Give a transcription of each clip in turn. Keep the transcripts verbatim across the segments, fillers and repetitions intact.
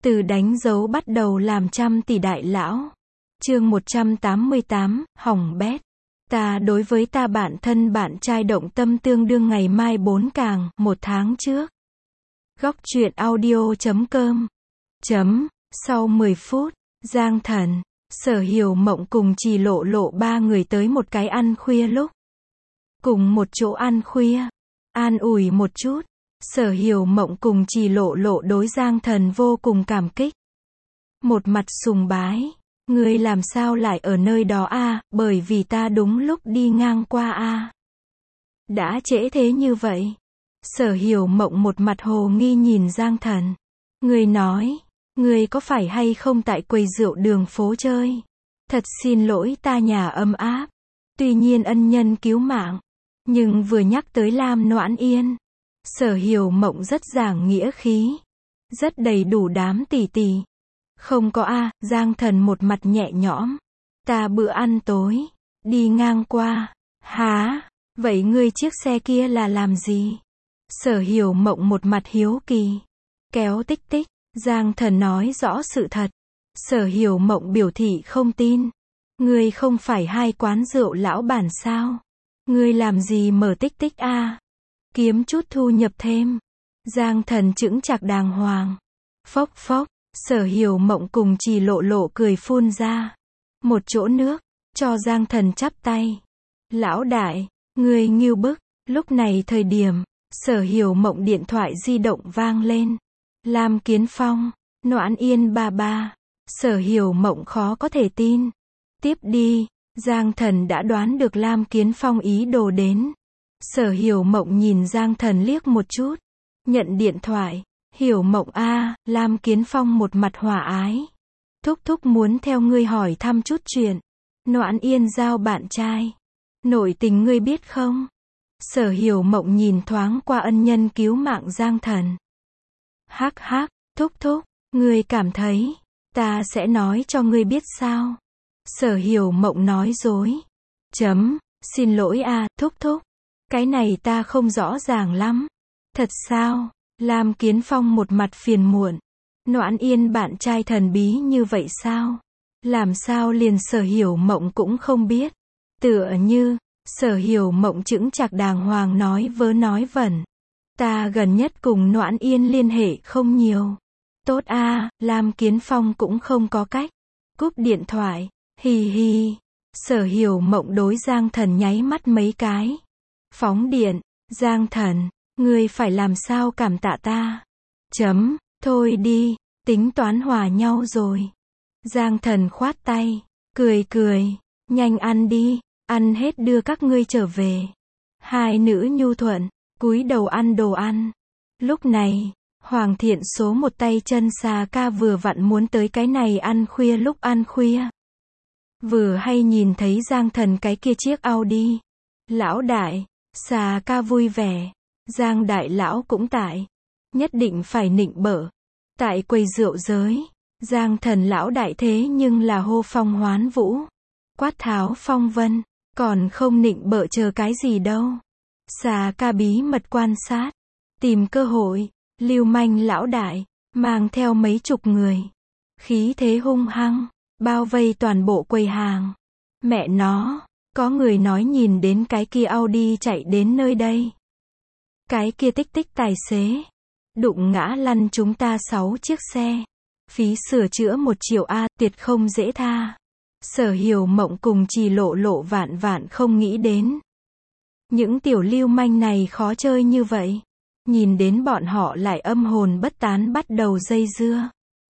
Từ đánh dấu bắt đầu làm trăm tỷ đại lão. Chương một trăm tám mươi tám, hỏng bét. Ta đối với ta bạn thân bạn trai động tâm tương đương ngày mai bốn càng, một tháng trước. Góc truyện audio chấm com. Chấm, sau mười phút, Giang Thần, Sở Hiểu Mộng cùng Trì Lộ Lộ ba người tới một cái ăn khuya lúc. Cùng một chỗ ăn khuya, an ủi một chút. Sở Hiểu Mộng cùng Trì Lộ Lộ đối Giang Thần vô cùng cảm kích. Một mặt sùng bái, ngươi làm sao lại ở nơi đó a, bởi vì ta đúng lúc đi ngang qua a. Đã trễ thế như vậy. Sở Hiểu Mộng một mặt hồ nghi nhìn Giang Thần. Ngươi nói, ngươi có phải hay không tại quầy rượu đường phố chơi? Thật xin lỗi ta nhà ấm áp. Tuy nhiên ân nhân cứu mạng, nhưng vừa nhắc tới Lam Noãn Yên, Sở Hiểu Mộng rất giảng nghĩa khí, rất đầy đủ đám tỷ tỷ. Không có a, Giang Thần một mặt nhẹ nhõm. Ta bữa ăn tối, đi ngang qua. Hả? Vậy ngươi chiếc xe kia là làm gì? Sở Hiểu Mộng một mặt hiếu kỳ. Kéo tích tích. Giang Thần nói rõ sự thật. Sở Hiểu Mộng biểu thị không tin. Ngươi không phải hai quán rượu lão bản sao? Ngươi làm gì mở tích tích a? Kiếm chút thu nhập thêm. Giang Thần chững chạc đàng hoàng. Phốc phốc. Sở Hiểu Mộng cùng Trì Lộ Lộ cười phun ra. Một chỗ nước, cho Giang Thần chắp tay. Lão đại, ngươi ngưu bức. Lúc này thời điểm, Sở Hiểu Mộng điện thoại di động vang lên. Lam Kiến Phong, Noãn Yên ba ba. Sở Hiểu Mộng khó có thể tin. Tiếp đi, Giang Thần đã đoán được Lam Kiến Phong ý đồ đến. Sở Hiểu Mộng nhìn Giang Thần liếc một chút. Nhận điện thoại. Hiểu Mộng a, Lam Kiến Phong một mặt hòa ái. Thúc thúc muốn theo ngươi hỏi thăm chút chuyện. Noãn Yên giao bạn trai. Nội tình ngươi biết không? Sở Hiểu Mộng nhìn thoáng qua ân nhân cứu mạng Giang Thần. Hắc hắc, thúc thúc, ngươi cảm thấy, ta sẽ nói cho ngươi biết sao? Sở Hiểu Mộng nói dối. Chấm, xin lỗi a, thúc thúc. Cái này ta không rõ ràng lắm. Thật sao? Lam Kiến Phong một mặt phiền muộn. Noãn Yên bạn trai thần bí như vậy sao? Làm sao liền Sở Hiểu Mộng cũng không biết? Tựa như, Sở Hiểu Mộng chững chạc đàng hoàng nói vớ nói vẩn. Ta gần nhất cùng Noãn Yên liên hệ không nhiều. Tốt a, Lam Kiến Phong cũng không có cách. Cúp điện thoại, hì hì. Sở Hiểu Mộng đối Giang Thần nháy mắt mấy cái. Phóng điện, Giang Thần, ngươi phải làm sao cảm tạ ta? Chấm, thôi đi, tính toán hòa nhau rồi. Giang Thần khoát tay, cười cười, nhanh ăn đi, ăn hết đưa các ngươi trở về. Hai nữ nhu thuận, cúi đầu ăn đồ ăn. Lúc này, Hoàng Thiện số một tay chân xà ca vừa vặn muốn tới cái này ăn khuya lúc ăn khuya. Vừa hay nhìn thấy Giang Thần cái kia chiếc Audi. Lão đại, xà ca vui vẻ. Giang đại lão cũng tại. Nhất định phải nịnh bợ. Tại quầy rượu giới, Giang Thần lão đại thế nhưng là hô phong hoán vũ. Quát tháo phong vân, còn không nịnh bợ chờ cái gì đâu. Xà ca bí mật quan sát, tìm cơ hội, lưu manh lão đại, mang theo mấy chục người. Khí thế hung hăng, bao vây toàn bộ quầy hàng. Mẹ nó, có người nói nhìn đến cái kia Audi chạy đến nơi đây. Cái kia tích tích tài xế, đụng ngã lăn chúng ta sáu chiếc xe. Phí sửa chữa một triệu a, tuyệt không dễ tha. Sở Hiểu Mộng cùng Trì Lộ Lộ vạn vạn không nghĩ đến. Những tiểu lưu manh này khó chơi như vậy. Nhìn đến bọn họ lại âm hồn bất tán bắt đầu dây dưa.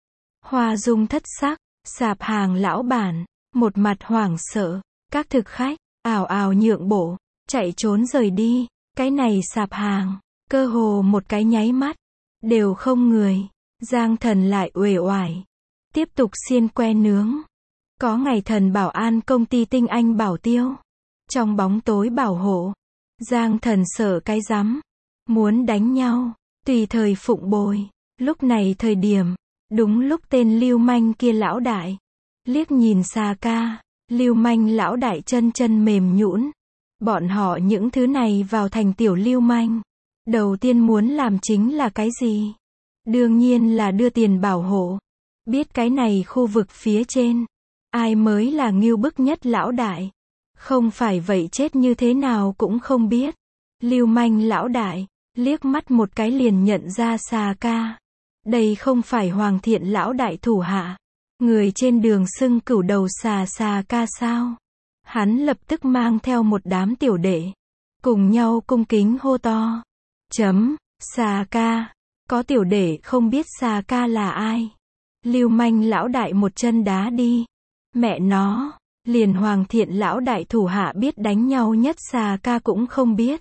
Hoa dung thất sắc, sạp hàng lão bản, một mặt hoảng sợ. Các thực khách, ào ào nhượng bộ, chạy trốn rời đi. Cái này sạp hàng, cơ hồ một cái nháy mắt, đều không người. Giang Thần lại uể oải, tiếp tục xiên que nướng. Có ngày thần bảo an công ty tinh anh bảo tiêu, trong bóng tối bảo hộ. Giang Thần sợ cái rắm, muốn đánh nhau, tùy thời phụng bồi. Lúc này thời điểm, đúng lúc tên lưu manh kia lão đại, liếc nhìn xà ca, lưu manh lão đại chân chân mềm nhũn. Bọn họ những thứ này vào thành tiểu lưu manh, đầu tiên muốn làm chính là cái gì? Đương nhiên là đưa tiền bảo hộ. Biết cái này khu vực phía trên, ai mới là ngưu bức nhất lão đại. Không phải vậy chết như thế nào cũng không biết. Lưu manh lão đại, liếc mắt một cái liền nhận ra Xà Ca. Đây không phải Hoàng Thiện lão đại thủ hạ. Người trên đường xưng cửu đầu xà Xà Ca sao? Hắn lập tức mang theo một đám tiểu đệ. Cùng nhau cung kính hô to. Chấm, Xà Ca. Có tiểu đệ không biết Xà Ca là ai. Lưu manh lão đại một chân đá đi. Mẹ nó, liền Hoàng Thiện lão đại thủ hạ biết đánh nhau nhất Xà Ca cũng không biết.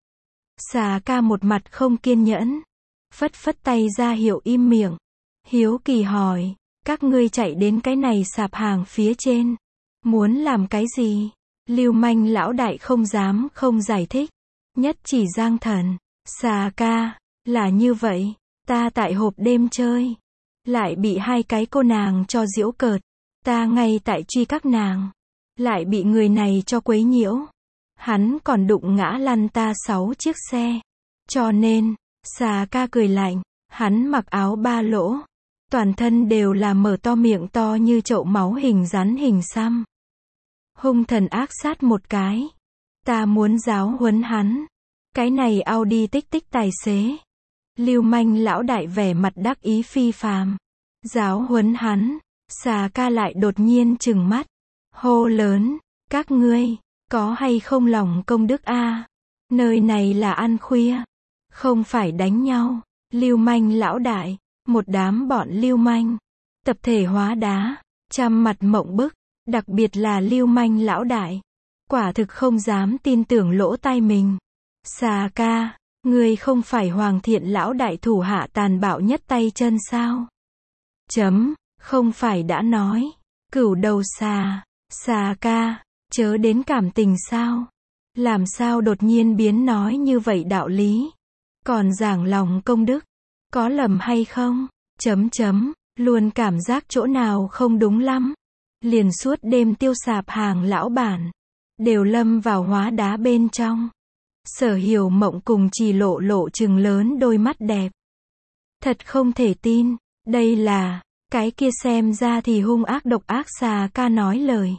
Xà Ca một mặt không kiên nhẫn. Phất phất tay ra hiệu im miệng. Hiếu kỳ hỏi, các ngươi chạy đến cái này sạp hàng phía trên. Muốn làm cái gì? Lưu manh lão đại không dám không giải thích. Nhất chỉ Giang Thần. Xà Ca, là như vậy, ta tại hộp đêm chơi. Lại bị hai cái cô nàng cho giễu cợt. Ta ngay tại truy các nàng. Lại bị người này cho quấy nhiễu. Hắn còn đụng ngã lăn ta sáu chiếc xe. Cho nên, Xà Ca cười lạnh. Hắn mặc áo ba lỗ. Toàn thân đều là mở to miệng to như chậu máu hình rắn hình xăm. Hung thần ác sát một cái. Ta muốn giáo huấn hắn. Cái này Audi tích tích tài xế. Lưu manh lão đại vẻ mặt đắc ý phi phàm. Giáo huấn hắn. Xà Ca lại đột nhiên trừng mắt. Hô lớn. Các ngươi, có hay không lòng công đức a? Nơi này là ăn khuya. Không phải đánh nhau. Lưu manh lão đại. Một đám bọn lưu manh. Tập thể hóa đá. Trăm mặt mộng bức. Đặc biệt là lưu manh lão đại. Quả thực không dám tin tưởng lỗ tai mình. Xà Ca, ngươi không phải Hoàng Thiện lão đại thủ hạ tàn bạo nhất tay chân sao? Chấm, không phải đã nói. Cửu đầu xà, Xà Ca, chớ đến cảm tình sao? Làm sao đột nhiên biến nói như vậy đạo lý? Còn giảng lòng công đức, có lầm hay không? Chấm chấm, luôn cảm giác chỗ nào không đúng lắm. Liền suốt đêm tiêu sạp hàng lão bản, đều lâm vào hóa đá bên trong. Sở Hiểu Mộng cùng Trì Lộ Lộ trừng lớn đôi mắt đẹp. Thật không thể tin, đây là, cái kia xem ra thì hung ác độc ác Xà Ca nói lời.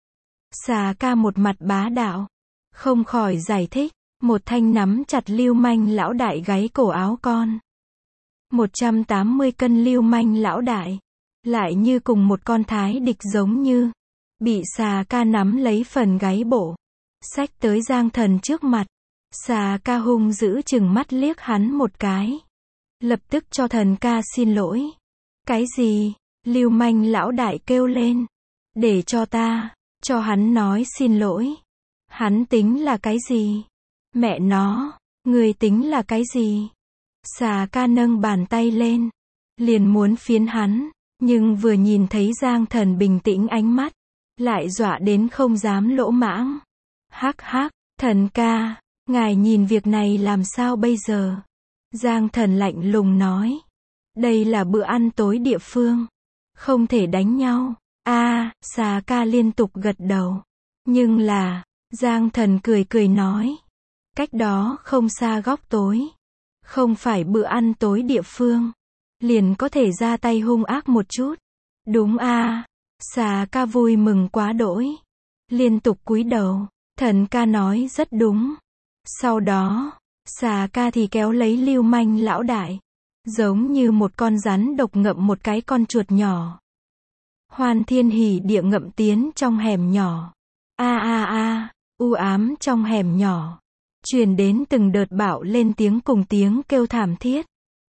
Xà Ca một mặt bá đạo, không khỏi giải thích, một thanh nắm chặt lưu manh lão đại gáy cổ áo con. một trăm tám mươi cân lưu manh lão đại, lại như cùng một con thái địch giống như, bị Xà Ca nắm lấy phần gáy bổ, xách tới Giang Thần trước mặt. Xà Ca hung dữ chừng mắt liếc hắn một cái. Lập tức cho Thần ca xin lỗi. Cái gì? Lưu manh lão đại kêu lên. Để cho ta, cho hắn nói xin lỗi. Hắn tính là cái gì? Mẹ nó, người tính là cái gì? Xà Ca nâng bàn tay lên, liền muốn phiến hắn, nhưng vừa nhìn thấy Giang Thần bình tĩnh ánh mắt, lại dọa đến không dám lỗ mãng. Hắc hắc, Thần ca, ngài nhìn việc này làm sao bây giờ? Giang Thần lạnh lùng nói. Đây là bữa ăn tối địa phương. Không thể đánh nhau. A, à, Xà Ca liên tục gật đầu. Nhưng là, Giang Thần cười cười nói. Cách đó không xa góc tối. Không phải bữa ăn tối địa phương. Liền có thể ra tay hung ác một chút. Đúng a, à, Xà Ca vui mừng quá đỗi. Liên tục cúi đầu. Thần ca nói rất đúng. Sau đó, Xà Ca thì kéo lấy lưu manh lão đại. Giống như một con rắn độc ngậm một cái con chuột nhỏ. Hoan thiên hỉ địa ngậm tiến trong hẻm nhỏ. A a a, u ám trong hẻm nhỏ. Truyền đến từng đợt bạo lên tiếng cùng tiếng kêu thảm thiết.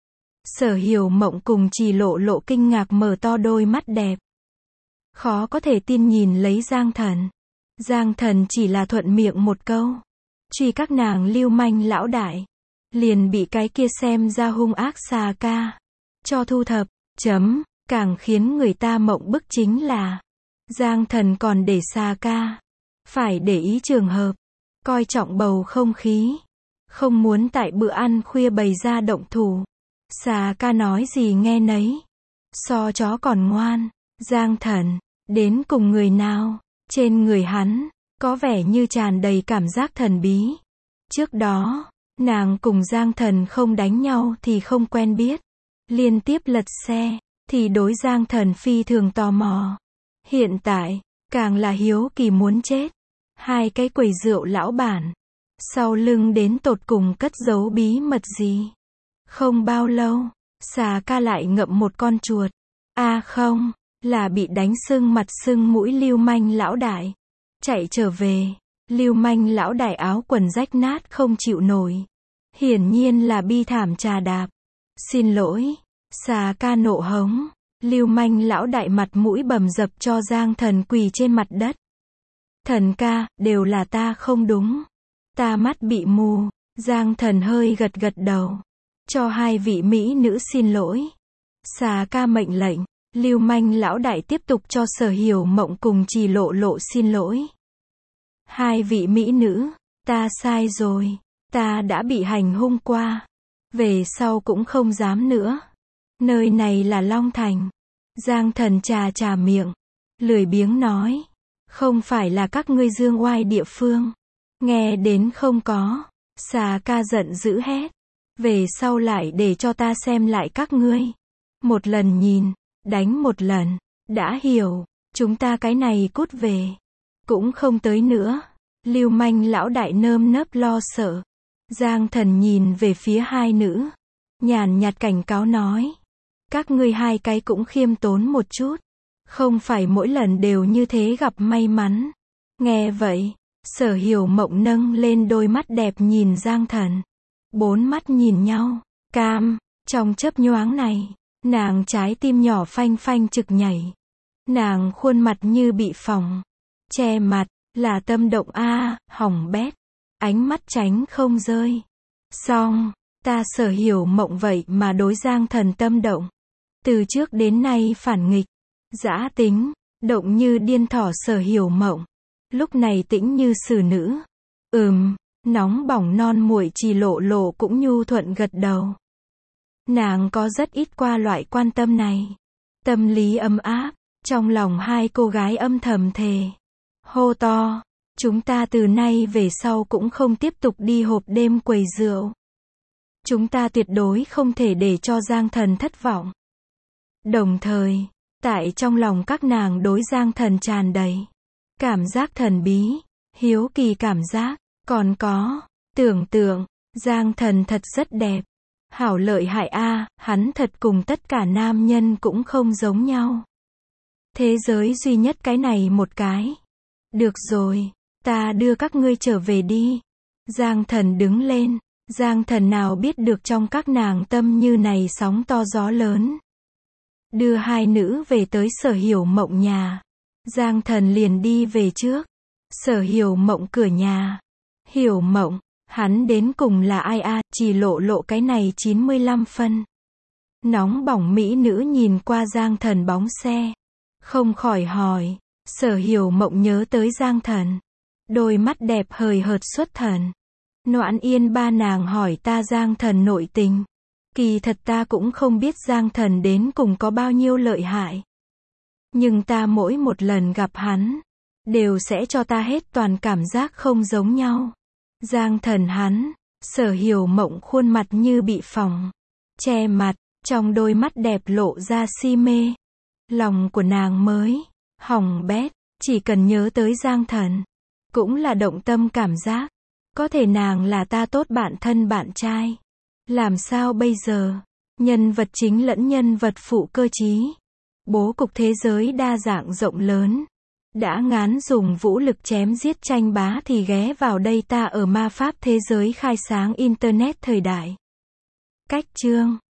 Sở Hiểu Mộng cùng Trì Lộ Lộ kinh ngạc mở to đôi mắt đẹp. Khó có thể tin nhìn lấy Giang Thần. Giang Thần chỉ là thuận miệng một câu. Truy các nàng lưu manh lão đại. Liền bị cái kia xem ra hung ác Xà Ca cho thu thập. Chấm, càng khiến người ta mộng bức chính là Giang Thần còn để Xà Ca phải để ý trường hợp, coi trọng bầu không khí, không muốn tại bữa ăn khuya bày ra động thủ. Xà Ca nói gì nghe nấy, so chó còn ngoan. Giang Thần đến cùng người nào? Trên người hắn có vẻ như tràn đầy cảm giác thần bí. Trước đó nàng cùng Giang Thần không đánh nhau thì không quen biết. liên tiếp lật xe, thì đối Giang Thần phi thường tò mò. Hiện tại, càng là hiếu kỳ muốn chết. Hai cái quầy rượu lão bản, sau lưng đến tột cùng cất giấu bí mật gì. Không bao lâu, Xà Ca lại ngậm một con chuột. A à không, là bị đánh sưng mặt sưng mũi lưu manh lão đại. Chạy trở về, lưu manh lão đại áo quần rách nát không chịu nổi. Hiển nhiên là bi thảm trà đạp. Xin lỗi, Xà Ca nộ hống. Lưu manh lão đại mặt mũi bầm dập cho Giang Thần quỳ trên mặt đất. Thần ca, đều là ta không đúng. Ta mắt bị mù. Giang Thần hơi gật gật đầu. Cho hai vị mỹ nữ xin lỗi. Xà Ca mệnh lệnh. Lưu manh lão đại tiếp tục cho Sở Hiểu Mộng cùng Trì Lộ Lộ xin lỗi. Hai vị mỹ nữ, ta sai rồi. Ta đã bị hành hung qua. Về sau cũng không dám nữa. Nơi này là Long Thành. Giang Thần trà trà miệng. Lười biếng nói. Không phải là các ngươi dương oai địa phương. Nghe đến không có. Xà Ca giận dữ hét. Về sau lại để cho ta xem lại các ngươi. Một lần nhìn, đánh một lần. Đã hiểu, chúng ta cái này cút về. Cũng không tới nữa. Lưu manh lão đại nơm nớp lo sợ. Giang Thần nhìn về phía hai nữ. Nhàn nhạt cảnh cáo nói. Các ngươi hai cái cũng khiêm tốn một chút. Không phải mỗi lần đều như thế gặp may mắn. Nghe vậy, Sở Hiểu Mộng nâng lên đôi mắt đẹp nhìn Giang Thần. Bốn mắt nhìn nhau. Cam, trong chớp nhoáng này, nàng trái tim nhỏ phanh phanh trực nhảy. Nàng khuôn mặt như bị phỏng. Che mặt, là tâm động a, hỏng bét. Ánh mắt tránh không rơi. Xong, ta Sở Hiểu Mộng vậy mà đối Giang Thần tâm động. Từ trước đến nay phản nghịch, dã tính, động như điên thỏ Sở Hiểu Mộng. Lúc này tĩnh như xử nữ. Ừm, nóng bỏng non muội Trì Lộ Lộ cũng nhu thuận gật đầu. Nàng có rất ít qua loại quan tâm này. Tâm lý ấm áp, trong lòng hai cô gái âm thầm thề. Hô to, chúng ta từ nay về sau cũng không tiếp tục đi hộp đêm quầy rượu. Chúng ta tuyệt đối không thể để cho Giang Thần thất vọng. Đồng thời, tại trong lòng các nàng đối Giang Thần tràn đầy cảm giác thần bí, hiếu kỳ cảm giác, còn có tưởng tượng, Giang Thần thật rất đẹp. Hảo lợi hại a, hắn thật cùng tất cả nam nhân cũng không giống nhau. Thế giới duy nhất cái này một cái. Được rồi, ta đưa các ngươi trở về đi. Giang Thần đứng lên. Giang Thần nào biết được trong các nàng tâm như này sóng to gió lớn. Đưa hai nữ về tới Sở Hiểu Mộng nhà. Giang Thần liền đi về trước. Sở Hiểu Mộng cửa nhà. Hiểu Mộng, hắn đến cùng là ai a? Trì Lộ Lộ cái này chín mươi lăm phân. Nóng bỏng mỹ nữ nhìn qua Giang Thần bóng xe. Không khỏi hỏi. Sở Hiểu Mộng nhớ tới Giang Thần. Đôi mắt đẹp hời hợt xuất thần. Noãn Yên ba nàng hỏi ta Giang Thần nội tình. Kỳ thật ta cũng không biết Giang Thần đến cùng có bao nhiêu lợi hại. Nhưng ta mỗi một lần gặp hắn, đều sẽ cho ta hết toàn cảm giác không giống nhau. Giang Thần hắn, Sở Hiểu Mộng khuôn mặt như bị phỏng. Che mặt, trong đôi mắt đẹp lộ ra si mê. Lòng của nàng mới hỏng bét, chỉ cần nhớ tới Giang Thần. Cũng là động tâm cảm giác. Có thể nàng là ta tốt bạn thân bạn trai. Làm sao bây giờ? Nhân vật chính lẫn nhân vật phụ cơ trí. Bố cục thế giới đa dạng rộng lớn. Đã ngán dùng vũ lực chém giết tranh bá thì ghé vào đây ta ở ma pháp thế giới khai sáng Internet thời đại. Cách chương